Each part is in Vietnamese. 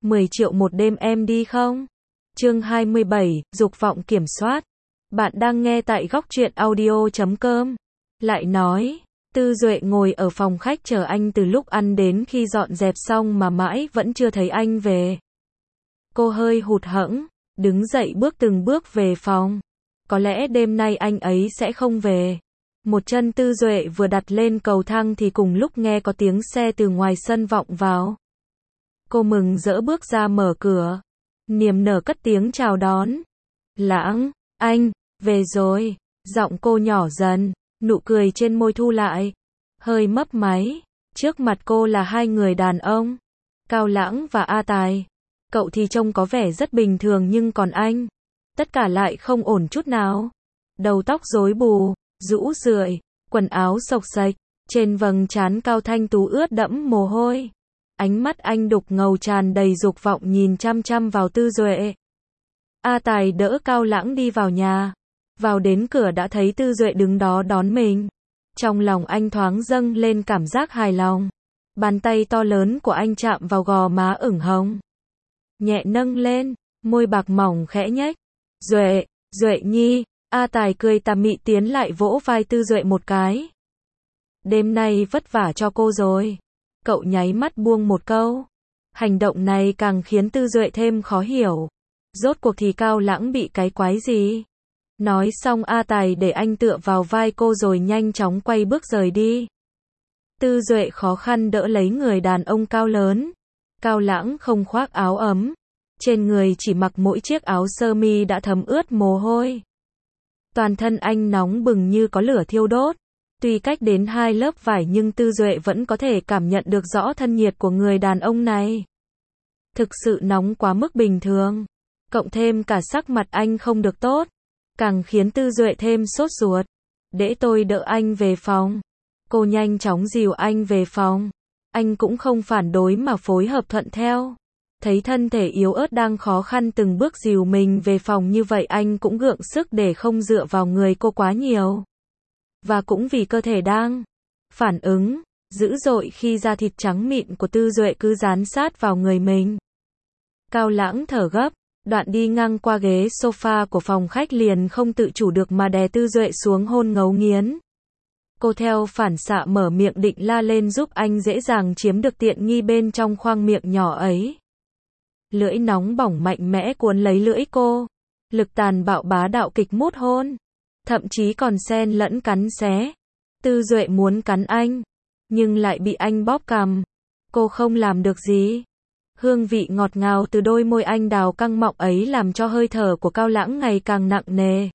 10 triệu một đêm em đi không? Chương 27, dục vọng kiểm soát. Bạn đang nghe tại góc truyện audio.com. Lại nói, Tư Duệ ngồi ở phòng khách chờ anh từ lúc ăn đến khi dọn dẹp xong mà mãi vẫn chưa thấy anh về. Cô hơi hụt hẫng, đứng dậy bước từng bước về phòng. Có lẽ đêm nay anh ấy sẽ không về. Một chân Tư Duệ vừa đặt lên cầu thang thì cùng lúc nghe có tiếng xe từ ngoài sân vọng vào. Cô mừng rỡ bước ra mở cửa, niềm nở cất tiếng chào đón. Lãng, anh, về rồi. Giọng cô nhỏ dần, nụ cười trên môi thu lại, hơi mấp máy. Trước mặt cô là hai người đàn ông, Cao Lãng và A Tài. Cậu thì trông có vẻ rất bình thường nhưng còn anh, tất cả lại không ổn chút nào. Đầu tóc rối bù, rũ rượi, quần áo xộc xệch, trên vầng trán cao thanh tú ướt đẫm mồ hôi. Ánh mắt anh đục ngầu tràn đầy dục vọng nhìn chăm chăm vào Tư Duệ. A Tài đỡ Cao Lãng đi vào nhà. Vào đến cửa đã thấy Tư Duệ đứng đó đón mình. Trong lòng anh thoáng dâng lên cảm giác hài lòng. Bàn tay to lớn của anh chạm vào gò má ửng hồng, nhẹ nâng lên, môi bạc mỏng khẽ nhếch. Duệ, Duệ nhi. A Tài cười tà mị tiến lại vỗ vai Tư Duệ một cái. Đêm nay vất vả cho cô rồi. Cậu nháy mắt buông một câu. Hành động này càng khiến Tư Duệ thêm khó hiểu. Rốt cuộc thì Cao Lãng bị cái quái gì? Nói xong A Tài để anh tựa vào vai cô rồi nhanh chóng quay bước rời đi. Tư Duệ khó khăn đỡ lấy người đàn ông cao lớn. Cao Lãng không khoác áo ấm. Trên người chỉ mặc mỗi chiếc áo sơ mi đã thấm ướt mồ hôi. Toàn thân anh nóng bừng như có lửa thiêu đốt. Tuy cách đến 2 lớp vải nhưng Tư Duệ vẫn có thể cảm nhận được rõ thân nhiệt của người đàn ông này. Thực sự nóng quá mức bình thường. Cộng thêm cả sắc mặt anh không được tốt, càng khiến Tư Duệ thêm sốt ruột. Để tôi đỡ anh về phòng. Cô nhanh chóng dìu anh về phòng. Anh cũng không phản đối mà phối hợp thuận theo. Thấy thân thể yếu ớt đang khó khăn từng bước dìu mình về phòng như vậy anh cũng gượng sức để không dựa vào người cô quá nhiều. Và cũng vì cơ thể đang phản ứng dữ dội khi da thịt trắng mịn của Tư Duệ cứ dán sát vào người mình. Cao Lãng thở gấp, đoạn đi ngang qua ghế sofa của phòng khách liền không tự chủ được mà đè Tư Duệ xuống hôn ngấu nghiến. Cô theo phản xạ mở miệng định la lên giúp anh dễ dàng chiếm được tiện nghi bên trong khoang miệng nhỏ ấy. Lưỡi nóng bỏng mạnh mẽ cuốn lấy lưỡi cô. Lực tàn bạo bá đạo kịch mút hôn. Thậm chí còn xen lẫn cắn xé. Tư Duệ muốn cắn anh, nhưng lại bị anh bóp cằm. Cô không làm được gì. Hương vị ngọt ngào từ đôi môi anh đào căng mọng ấy làm cho hơi thở của Cao Lãng ngày càng nặng nề.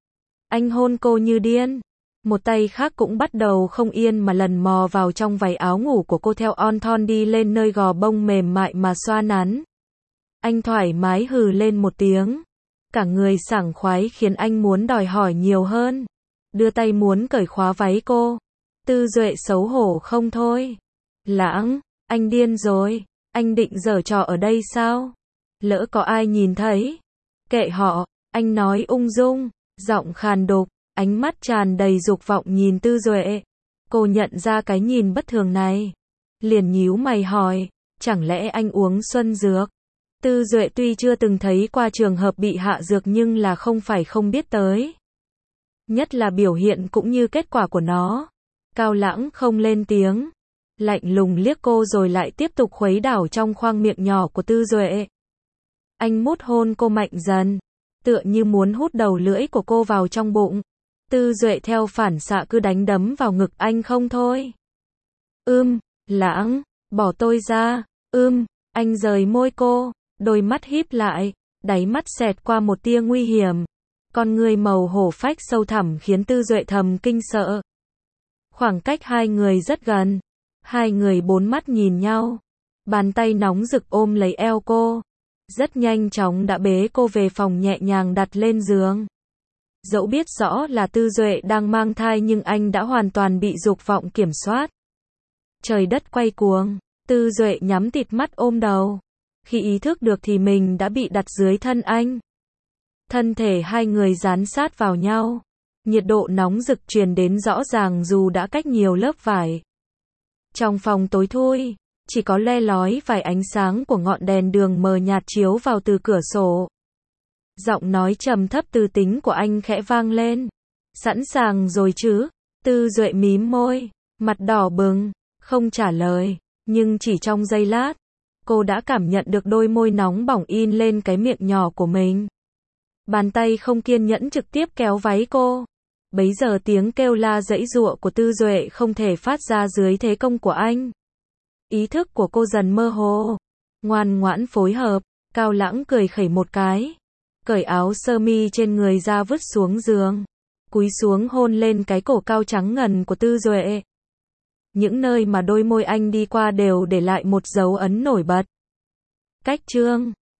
Anh hôn cô như điên. Một tay khác cũng bắt đầu không yên mà lần mò vào trong váy áo ngủ của cô theo on thon đi lên nơi gò bông mềm mại mà xoa nắn. Anh thoải mái hừ lên một tiếng. Cả người sảng khoái khiến anh muốn đòi hỏi nhiều hơn. Đưa tay muốn cởi khóa váy cô. Tư Duệ xấu hổ không thôi. Lãng, anh điên rồi. Anh định giở trò ở đây sao? Lỡ có ai nhìn thấy? Kệ họ, anh nói ung dung, giọng khàn đục, ánh mắt tràn đầy dục vọng nhìn Tư Duệ. Cô nhận ra cái nhìn bất thường này. Liền nhíu mày hỏi, chẳng lẽ anh uống xuân dược? Tư Duệ tuy chưa từng thấy qua trường hợp bị hạ dược nhưng là không phải không biết tới. Nhất là biểu hiện cũng như kết quả của nó. Cao Lãng không lên tiếng. Lạnh lùng liếc cô rồi lại tiếp tục khuấy đảo trong khoang miệng nhỏ của Tư Duệ. Anh mút hôn cô mạnh dần, tựa như muốn hút đầu lưỡi của cô vào trong bụng. Tư Duệ theo phản xạ cứ đánh đấm vào ngực anh không thôi. Lãng, bỏ tôi ra. Anh rời môi cô, đôi mắt híp lại, đáy mắt xẹt qua một tia nguy hiểm. Con người màu hổ phách sâu thẳm khiến Tư Duệ thầm kinh sợ. Khoảng cách hai người rất gần. Hai người bốn mắt nhìn nhau. Bàn tay nóng rực ôm lấy eo cô. Rất nhanh chóng đã bế cô về phòng nhẹ nhàng đặt lên giường. Dẫu biết rõ là Tư Duệ đang mang thai nhưng anh đã hoàn toàn bị dục vọng kiểm soát. Trời đất quay cuồng. Tư Duệ nhắm tịt mắt ôm đầu. Khi ý thức được thì mình đã bị đặt dưới thân anh. Thân thể hai người dán sát vào nhau. Nhiệt độ nóng rực truyền đến rõ ràng dù đã cách nhiều lớp vải. Trong phòng tối thui, chỉ có le lói vài ánh sáng của ngọn đèn đường mờ nhạt chiếu vào từ cửa sổ. Giọng nói trầm thấp tư tính của anh khẽ vang lên. Sẵn sàng rồi chứ? Tư Duệ mím môi, mặt đỏ bừng, không trả lời, nhưng chỉ trong giây lát, cô đã cảm nhận được đôi môi nóng bỏng in lên cái miệng nhỏ của mình. Bàn tay không kiên nhẫn trực tiếp kéo váy cô. Bấy giờ tiếng kêu la giãy giụa của Tư Duệ không thể phát ra dưới thế công của anh. Ý thức của cô dần mơ hồ. Ngoan ngoãn phối hợp, Cao Lãng cười khẩy một cái, cởi áo sơ mi trên người ra vứt xuống giường, cúi xuống hôn lên cái cổ cao trắng ngần của Tư Duệ. Những nơi mà đôi môi anh đi qua đều để lại một dấu ấn nổi bật. Cách chương